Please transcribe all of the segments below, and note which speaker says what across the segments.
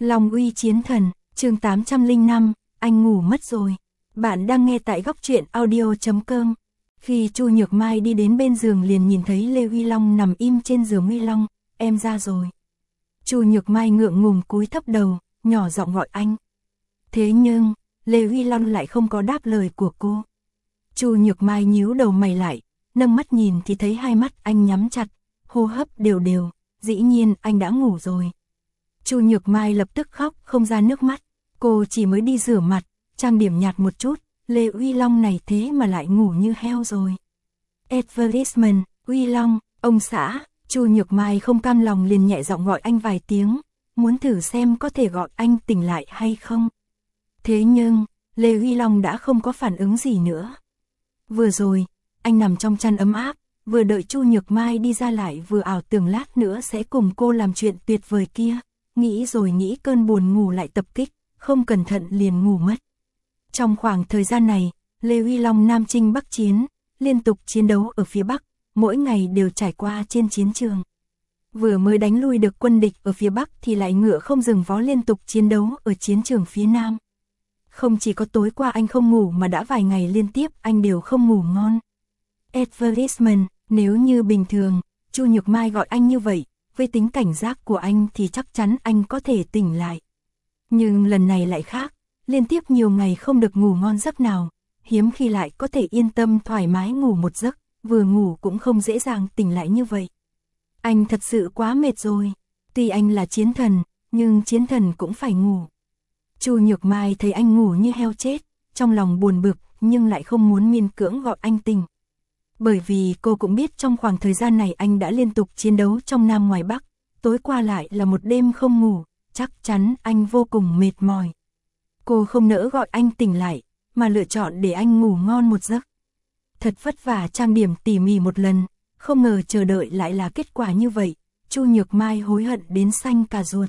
Speaker 1: Long uy chiến thần, chương 805, anh ngủ mất rồi. Bạn đang nghe tại góc truyện audio.com. Khi Chu Nhược Mai đi đến bên giường liền nhìn thấy Lê Uy Long nằm im trên giường. Uy Long, em ra rồi. Chu Nhược Mai ngượng ngùng cúi thấp đầu, nhỏ giọng gọi anh. Thế nhưng, Lê Uy Long lại không có đáp lời của cô. Chu Nhược Mai nhíu đầu mày lại, nâng mắt nhìn thì thấy hai mắt anh nhắm chặt, hô hấp đều đều, dĩ nhiên anh đã ngủ rồi. Chu Nhược Mai lập tức khóc không ra nước mắt, cô chỉ mới đi rửa mặt, trang điểm nhạt một chút, Lê Uy Long này thế mà lại ngủ như heo rồi. Advertisement, Uy Long, ông xã, Chu Nhược Mai không cam lòng liền nhẹ giọng gọi anh vài tiếng, muốn thử xem có thể gọi anh tỉnh lại hay không. Thế nhưng, Lê Uy Long đã không có phản ứng gì nữa. Vừa rồi, anh nằm trong chăn ấm áp, vừa đợi Chu Nhược Mai đi ra lại vừa ảo tưởng lát nữa sẽ cùng cô làm chuyện tuyệt vời kia, nghĩ rồi nghĩ cơn buồn ngủ lại tập kích, không cẩn thận liền ngủ mất. Trong khoảng thời gian này, Lê Uy Long Nam Chinh Bắc Chiến, liên tục chiến đấu ở phía Bắc, mỗi ngày đều trải qua trên chiến trường. Vừa mới đánh lui được quân địch ở phía Bắc thì lại ngựa không dừng vó liên tục chiến đấu ở chiến trường phía Nam. Không chỉ có tối qua anh không ngủ mà đã vài ngày liên tiếp anh đều không ngủ ngon. Advertisement, nếu như bình thường, Chu Nhược Mai gọi anh như vậy, với tính cảnh giác của anh thì chắc chắn anh có thể tỉnh lại. Nhưng lần này lại khác, liên tiếp nhiều ngày không được ngủ ngon giấc nào, hiếm khi lại có thể yên tâm thoải mái ngủ một giấc, vừa ngủ cũng không dễ dàng tỉnh lại như vậy. Anh thật sự quá mệt rồi, tuy anh là chiến thần, nhưng chiến thần cũng phải ngủ. Chu Nhược Mai thấy anh ngủ như heo chết, trong lòng buồn bực nhưng lại không muốn miễn cưỡng gọi anh tỉnh. Bởi vì cô cũng biết trong khoảng thời gian này anh đã liên tục chiến đấu trong Nam ngoài Bắc, tối qua lại là một đêm không ngủ, chắc chắn anh vô cùng mệt mỏi. Cô không nỡ gọi anh tỉnh lại, mà lựa chọn để anh ngủ ngon một giấc. Thật vất vả trang điểm tỉ mỉ một lần, không ngờ chờ đợi lại là kết quả như vậy, Chu Nhược Mai hối hận đến xanh cả ruột.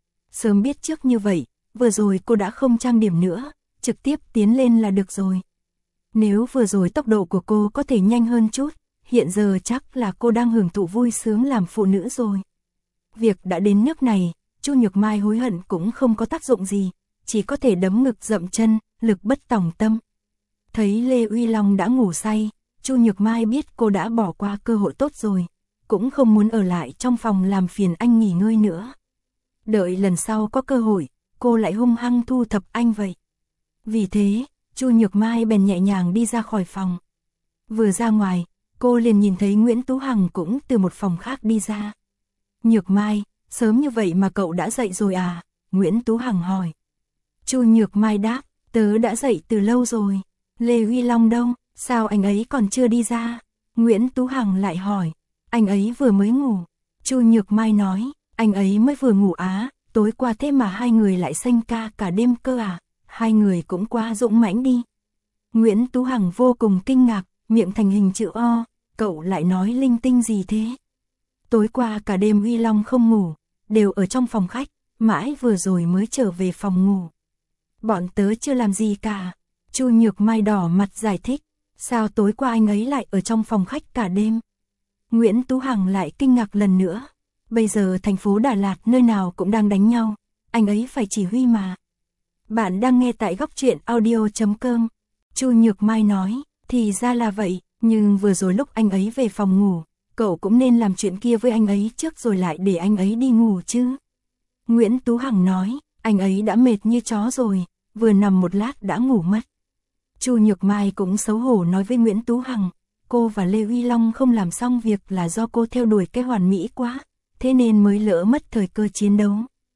Speaker 1: Sớm biết trước như vậy, vừa rồi cô đã không trang điểm nữa, trực tiếp tiến lên là được rồi. Nếu vừa rồi tốc độ của cô có thể nhanh hơn chút, hiện giờ chắc là cô đang hưởng thụ vui sướng làm phụ nữ rồi. Việc đã đến nước này, Chu Nhược Mai hối hận cũng không có tác dụng gì, chỉ có thể đấm ngực dậm chân, lực bất tòng tâm. Thấy Lê Uy Long đã ngủ say, Chu Nhược Mai biết cô đã bỏ qua cơ hội tốt rồi, cũng không muốn ở lại trong phòng làm phiền anh nghỉ ngơi nữa. Đợi lần sau có cơ hội, cô lại hung hăng thu thập anh vậy. Vì thế, Chu Nhược Mai bèn nhẹ nhàng đi ra khỏi phòng. Vừa ra ngoài, cô liền nhìn thấy Nguyễn Tú Hằng cũng từ một phòng khác đi ra. Nhược Mai, sớm như vậy mà cậu đã dậy rồi à? Nguyễn Tú Hằng hỏi. Chu Nhược Mai đáp, tớ đã dậy từ lâu rồi. Lê Uy Long đâu, sao anh ấy còn chưa đi ra? Nguyễn Tú Hằng lại hỏi, anh ấy vừa mới ngủ. Chu Nhược Mai nói, anh ấy mới vừa ngủ á, tối qua thế mà hai người lại xanh ca cả đêm cơ à? Hai người cũng quá dũng mãnh đi. Nguyễn Tú Hằng vô cùng kinh ngạc, miệng thành hình chữ O, cậu lại nói linh tinh gì thế? Tối qua cả đêm Uy Long không ngủ, đều ở trong phòng khách, mãi vừa rồi mới trở về phòng ngủ. Bọn tớ chưa làm gì cả. Chu Nhược Mai đỏ mặt giải thích, sao tối qua anh ấy lại ở trong phòng khách cả đêm? Nguyễn Tú Hằng lại kinh ngạc lần nữa, bây giờ thành phố Đà Lạt nơi nào cũng đang đánh nhau, anh ấy phải chỉ huy mà. Bạn đang nghe tại góc truyện audio.com. Chu Nhược Mai nói, thì ra là vậy, nhưng vừa rồi lúc anh ấy về phòng ngủ, cậu cũng nên làm chuyện kia với anh ấy trước rồi lại để anh ấy đi ngủ chứ. Nguyễn Tú Hằng nói, anh ấy đã mệt như chó rồi, vừa nằm một lát đã ngủ mất. Chu Nhược Mai cũng xấu hổ nói với Nguyễn Tú Hằng, cô và Lê Uy Long không làm xong việc là do cô theo đuổi cái hoàn mỹ quá, thế nên mới lỡ mất thời cơ chiến đấu.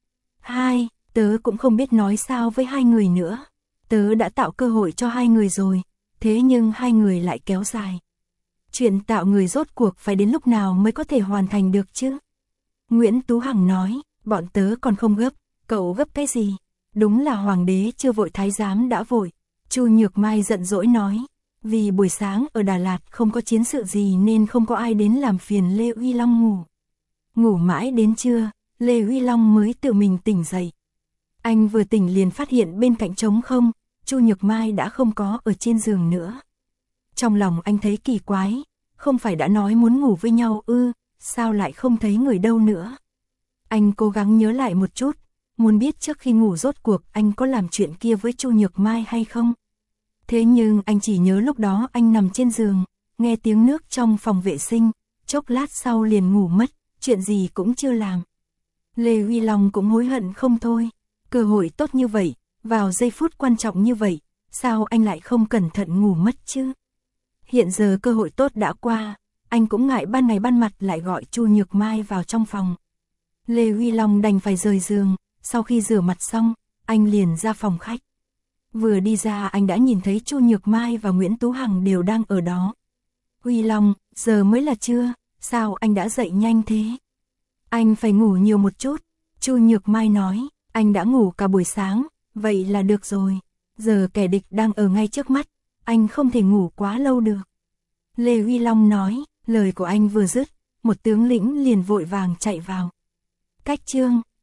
Speaker 1: Tớ cũng không biết nói sao với hai người nữa. Tớ đã tạo cơ hội cho hai người rồi, thế nhưng hai người lại kéo dài. Chuyện tạo người rốt cuộc phải đến lúc nào mới có thể hoàn thành được chứ? Nguyễn Tú Hằng nói, bọn tớ còn không gấp, cậu gấp cái gì? Đúng là hoàng đế chưa vội thái giám đã vội. Chu Nhược Mai giận dỗi nói, vì buổi sáng ở Đà Lạt không có chiến sự gì nên không có ai đến làm phiền Lê Uy Long ngủ. Ngủ mãi đến trưa, Lê Uy Long mới tự mình tỉnh dậy. Anh vừa tỉnh liền phát hiện bên cạnh trống không, Chu Nhược Mai đã không có ở trên giường nữa. Trong lòng anh thấy kỳ quái, không phải đã nói muốn ngủ với nhau ư, sao lại không thấy người đâu nữa. Anh cố gắng nhớ lại một chút, muốn biết trước khi ngủ rốt cuộc anh có làm chuyện kia với Chu Nhược Mai hay không. Thế nhưng anh chỉ nhớ lúc đó anh nằm trên giường, nghe tiếng nước trong phòng vệ sinh, chốc lát sau liền ngủ mất, chuyện gì cũng chưa làm. Lê Uy Long cũng hối hận không thôi, cơ hội tốt như vậy, vào giây phút quan trọng như vậy, sao anh lại không cẩn thận ngủ mất chứ? Hiện giờ cơ hội tốt đã qua, anh cũng ngại ban ngày ban mặt lại gọi Chu Nhược Mai vào trong phòng. Lê Uy Long đành phải rời giường, sau khi rửa mặt xong, anh liền ra phòng khách. Vừa đi ra anh đã nhìn thấy Chu Nhược Mai và Nguyễn Tú Hằng đều đang ở đó. Uy Long, giờ mới là trưa, sao anh đã dậy nhanh thế? Anh phải ngủ nhiều một chút. Chu Nhược Mai nói, anh đã ngủ cả buổi sáng, vậy là được rồi. Giờ kẻ địch đang ở ngay trước mắt, anh không thể ngủ quá lâu được. Lê Uy Long nói, lời của anh vừa dứt, một tướng lĩnh liền vội vàng chạy vào. Cách chương